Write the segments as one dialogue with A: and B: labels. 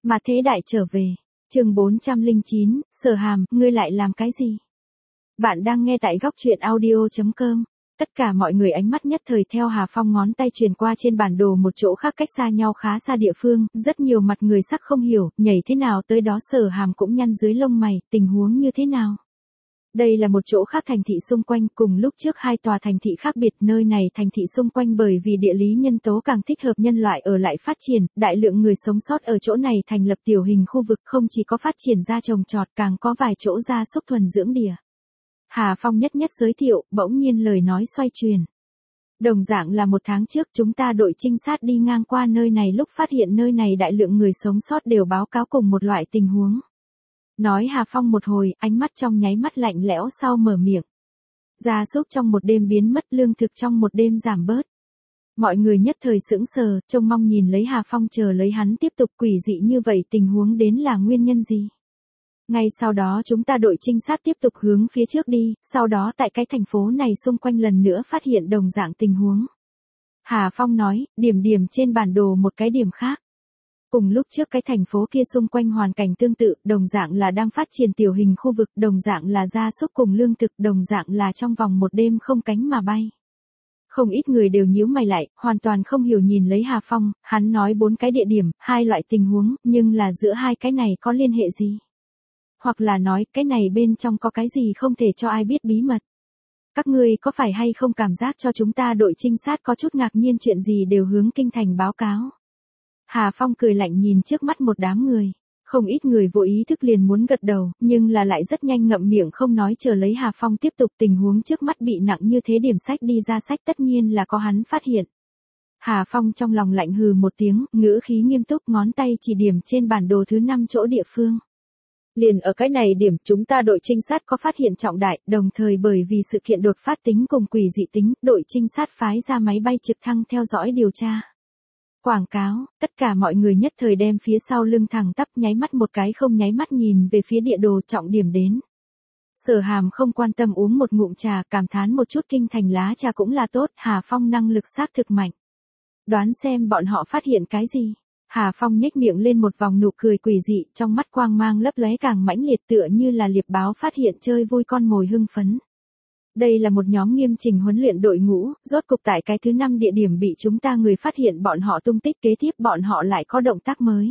A: Mà thế đại trở về. Chương 409, Sở Hàm, ngươi lại làm cái gì? Bạn đang nghe tại góc truyện audio.com. Tất cả mọi người ánh mắt nhất thời theo Hà Phong ngón tay truyền qua trên bản đồ một chỗ khác cách xa nhau khá xa địa phương, rất nhiều mặt người sắc không hiểu, nhảy thế nào tới đó Sở Hàm cũng nhăn dưới lông mày, tình huống như thế nào? Đây là một chỗ khác thành thị xung quanh, cùng lúc trước hai tòa thành thị khác biệt, nơi này thành thị xung quanh bởi vì địa lý nhân tố càng thích hợp nhân loại ở lại phát triển, đại lượng người sống sót ở chỗ này thành lập tiểu hình khu vực, không chỉ có phát triển ra trồng trọt, càng có vài chỗ gia súc thuần dưỡng đỉa. Hà Phong nhất giới thiệu, bỗng nhiên lời nói xoay truyền. Đồng dạng là một tháng trước chúng ta đội trinh sát đi ngang qua nơi này lúc phát hiện nơi này đại lượng người sống sót đều báo cáo cùng một loại tình huống. Nói Hà Phong một hồi, ánh mắt trong nháy mắt lạnh lẽo sau mở miệng. Gia súc trong một đêm biến mất, lương thực trong một đêm giảm bớt. Mọi người nhất thời sững sờ, trông mong nhìn lấy Hà Phong chờ lấy hắn tiếp tục. Quỷ dị như vậy tình huống đến là nguyên nhân gì? Ngay sau đó chúng ta đội trinh sát tiếp tục hướng phía trước đi, sau đó tại cái thành phố này xung quanh lần nữa phát hiện đồng dạng tình huống. Hà Phong nói, điểm trên bản đồ một cái điểm khác. Cùng lúc trước cái thành phố kia xung quanh hoàn cảnh tương tự, đồng dạng là đang phát triển tiểu hình khu vực, đồng dạng là gia súc cùng lương thực, đồng dạng là trong vòng một đêm không cánh mà bay. Không ít người đều nhíu mày lại, hoàn toàn không hiểu nhìn lấy Hà Phong, hắn nói 4 cái địa điểm, 2 loại tình huống, nhưng là giữa hai cái này có liên hệ gì? Hoặc là nói, cái này bên trong có cái gì không thể cho ai biết bí mật? Các ngươi có phải hay không cảm giác cho chúng ta đội trinh sát có chút ngạc nhiên chuyện gì đều hướng kinh thành báo cáo? Hà Phong cười lạnh nhìn trước mắt một đám người. Không ít người vô ý thức liền muốn gật đầu, nhưng là lại rất nhanh ngậm miệng không nói chờ lấy Hà Phong tiếp tục. Tình huống trước mắt bị nặng như thế, điểm sách đi ra sách tất nhiên là có hắn phát hiện. Hà Phong trong lòng lạnh hừ một tiếng, ngữ khí nghiêm túc, ngón tay chỉ điểm trên bản đồ thứ 5 chỗ địa phương. Liền ở cái này điểm, chúng ta đội trinh sát có phát hiện trọng đại, đồng thời bởi vì sự kiện đột phát tính cùng quỷ dị tính, đội trinh sát phái ra máy bay trực thăng theo dõi điều tra. Quảng cáo, tất cả mọi người nhất thời đem phía sau lưng thẳng tắp, nháy mắt một cái không nháy mắt nhìn về phía địa đồ trọng điểm đến. Sở Hàm không quan tâm uống một ngụm trà, cảm thán một chút kinh thành lá trà cũng là tốt, Hà Phong năng lực xác thực mạnh. Đoán xem bọn họ phát hiện cái gì? Hà Phong nhếch miệng lên một vòng nụ cười quỷ dị, trong mắt quang mang lấp lóe càng mãnh liệt tựa như là liệp báo phát hiện chơi vui con mồi hưng phấn. Đây là một nhóm nghiêm chỉnh huấn luyện đội ngũ, rốt cục tại cái thứ 5 địa điểm bị chúng ta người phát hiện bọn họ tung tích, kế tiếp bọn họ lại có động tác mới.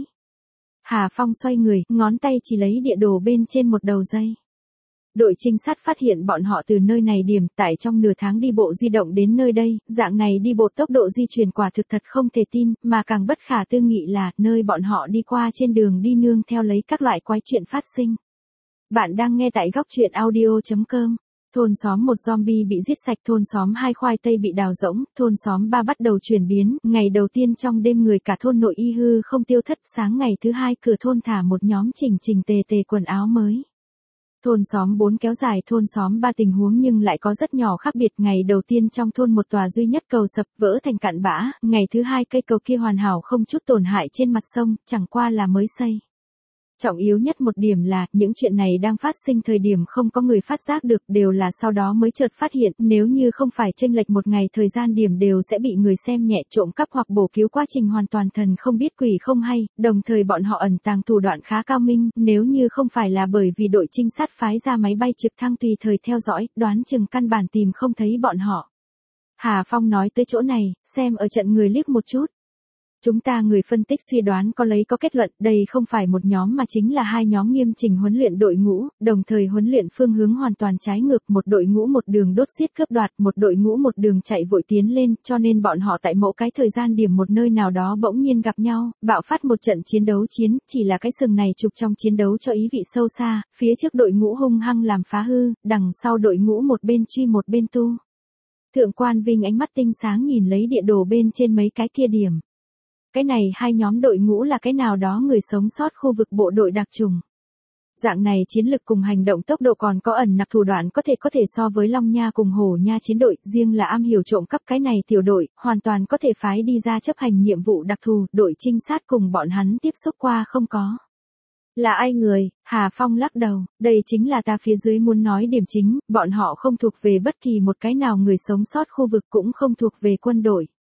A: Hà Phong xoay người, ngón tay chỉ lấy địa đồ bên trên một đầu dây. Đội trinh sát phát hiện bọn họ từ nơi này điểm, tại trong nửa tháng đi bộ di động đến nơi đây, dạng này đi bộ tốc độ di chuyển quả thực thật không thể tin, mà càng bất khả tư nghị là, nơi bọn họ đi qua trên đường đi nương theo lấy các loại quái chuyện phát sinh. Bạn đang nghe tại góc truyện audio.com. Thôn xóm 1 zombie bị giết sạch, thôn xóm 2 khoai tây bị đào rỗng, thôn xóm 3 bắt đầu chuyển biến, ngày đầu tiên trong đêm người cả thôn nội y hư không tiêu thất, sáng ngày thứ 2 cửa thôn thả một nhóm chỉnh tề quần áo mới. Thôn xóm 4 kéo dài thôn xóm 3 tình huống nhưng lại có rất nhỏ khác biệt, ngày đầu tiên trong thôn một tòa duy nhất cầu sập vỡ thành cặn bã, ngày thứ 2 cây cầu kia hoàn hảo không chút tổn hại trên mặt sông, chẳng qua là mới xây. Trọng yếu nhất một điểm là, những chuyện này đang phát sinh thời điểm không có người phát giác được, đều là sau đó mới chợt phát hiện, nếu như không phải chênh lệch một ngày thời gian điểm đều sẽ bị người xem nhẹ, trộm cắp hoặc bổ cứu, quá trình hoàn toàn thần không biết quỷ không hay, đồng thời bọn họ ẩn tàng thủ đoạn khá cao minh, nếu như không phải là bởi vì đội trinh sát phái ra máy bay trực thăng tùy thời theo dõi, đoán chừng căn bản tìm không thấy bọn họ. Hà Phong nói tới chỗ này, xem ở trận người liếc một chút. Chúng ta người phân tích suy đoán có kết luận, đây không phải một nhóm mà chính là 2 nhóm nghiêm chỉnh huấn luyện đội ngũ, đồng thời huấn luyện phương hướng hoàn toàn trái ngược, một đội ngũ một đường đốt giết cướp đoạt, một đội ngũ một đường chạy vội tiến lên, cho nên bọn họ tại某cái thời gian điểm một nơi nào đó bỗng nhiên gặp nhau, bạo phát một trận chiến đấu chỉ là cái sừng này trục trong chiến đấu cho ý vị sâu xa, phía trước đội ngũ hung hăng làm phá hư, đằng sau đội ngũ một bên truy một bên tu. Thượng quan Vinh ánh mắt tinh sáng nhìn lấy địa đồ bên trên mấy cái kia điểm. Cái này 2 nhóm đội ngũ là cái nào đó người sống sót khu vực bộ đội đặc chủng. Dạng này chiến lực cùng hành động tốc độ còn có ẩn nặc thủ đoạn có thể so với Long Nha cùng Hổ Nha chiến đội, riêng là am hiểu trộm cắp cái này tiểu đội, hoàn toàn có thể phái đi ra chấp hành nhiệm vụ đặc thù, đội trinh sát cùng bọn hắn tiếp xúc qua không có. Là ai người? Hà Phong lắc đầu, đây chính là ta phía dưới muốn nói điểm chính, bọn họ không thuộc về bất kỳ một cái nào người sống sót khu vực, cũng không thuộc về quân đội.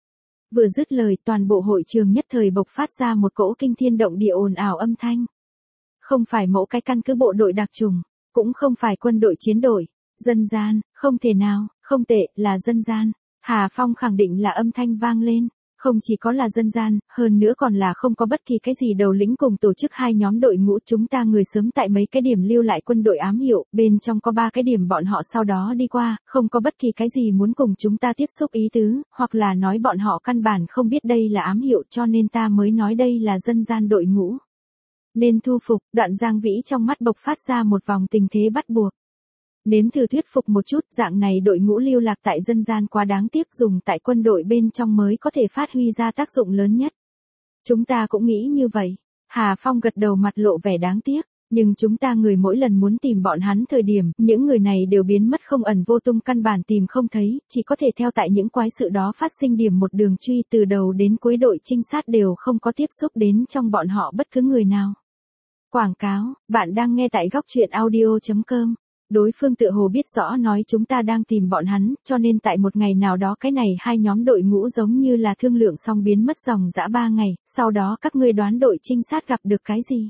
A: Vừa dứt lời, toàn bộ hội trường nhất thời bộc phát ra một cỗ kinh thiên động địa ồn ào âm thanh. Không phải mẫu cái căn cứ bộ đội đặc trùng, cũng không phải quân đội chiến đội, dân gian, không thể nào, không tệ, là dân gian. Hà Phong khẳng định là âm thanh vang lên, không chỉ có là dân gian, hơn nữa còn là không có bất kỳ cái gì đầu lĩnh cùng tổ chức hai nhóm đội ngũ, chúng ta người sớm tại mấy cái điểm lưu lại quân đội ám hiệu, bên trong có 3 cái điểm bọn họ sau đó đi qua, không có bất kỳ cái gì muốn cùng chúng ta tiếp xúc ý tứ, hoặc là nói bọn họ căn bản không biết đây là ám hiệu, cho nên ta mới nói đây là dân gian đội ngũ. Nên thu phục. Đoạn Giang Vĩ trong mắt bộc phát ra một vòng tình thế bắt buộc. Nếm thử thuyết phục một chút, dạng này đội ngũ lưu lạc tại dân gian quá đáng tiếc, dùng tại quân đội bên trong mới có thể phát huy ra tác dụng lớn nhất. Chúng ta cũng nghĩ như vậy. Hà Phong gật đầu, mặt lộ vẻ đáng tiếc, nhưng chúng ta người mỗi lần muốn tìm bọn hắn thời điểm, những người này đều biến mất không ẩn vô tung, căn bản tìm không thấy, chỉ có thể theo tại những quái sự đó phát sinh điểm một đường truy, từ đầu đến cuối đội trinh sát đều không có tiếp xúc đến trong bọn họ bất cứ người nào. Quảng cáo, bạn đang nghe tại góc truyện audio.com. Đối phương tựa hồ biết rõ nói chúng ta đang tìm bọn hắn, cho nên tại một ngày nào đó cái này hai nhóm đội ngũ giống như là thương lượng xong biến mất dòng dã 3 ngày, sau đó các ngươi đoán đội trinh sát gặp được cái gì?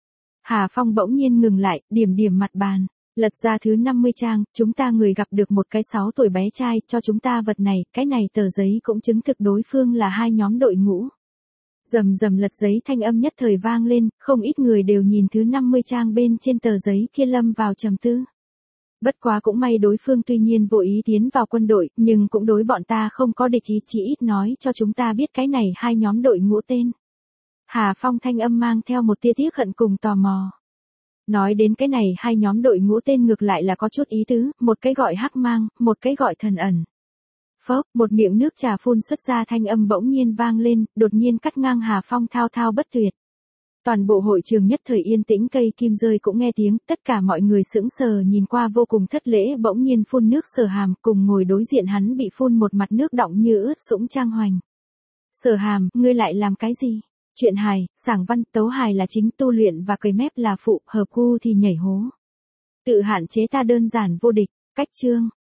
A: Hà Phong bỗng nhiên ngừng lại, điểm điểm mặt bàn, lật ra thứ 50 trang, chúng ta người gặp được một cái 6 tuổi bé trai, cho chúng ta vật này, cái này tờ giấy cũng chứng thực đối phương là hai nhóm đội ngũ. Rầm rầm lật giấy thanh âm nhất thời vang lên, không ít người đều nhìn thứ 50 trang bên trên tờ giấy kia lâm vào trầm tư. Bất quá cũng may đối phương tuy nhiên vô ý tiến vào quân đội, nhưng cũng đối bọn ta không có địch ý, chỉ ít nói cho chúng ta biết cái này hai nhóm đội ngũ tên. Hà Phong thanh âm mang theo một tia tiếc hận cùng tò mò. Nói đến cái này hai nhóm đội ngũ tên ngược lại là có chút ý tứ, một cái gọi Hắc Mang, một cái gọi Thần Ẩn. Phốc, một miệng nước trà phun xuất ra thanh âm bỗng nhiên vang lên, đột nhiên cắt ngang Hà Phong thao thao bất tuyệt. Toàn bộ hội trường nhất thời yên tĩnh, cây kim rơi cũng nghe tiếng, tất cả mọi người sững sờ nhìn qua vô cùng thất lễ, bỗng nhiên phun nước Sở Hàm, cùng ngồi đối diện hắn bị phun một mặt nước đọng như ướt sũng Trang Hoành. Sở Hàm, ngươi lại làm cái gì? Chuyện hài, sảng văn, tấu hài là chính, tu luyện và cười mép là phụ, hợp gu thì nhảy hố. Tự hạn chế ta đơn giản vô địch, cách chương.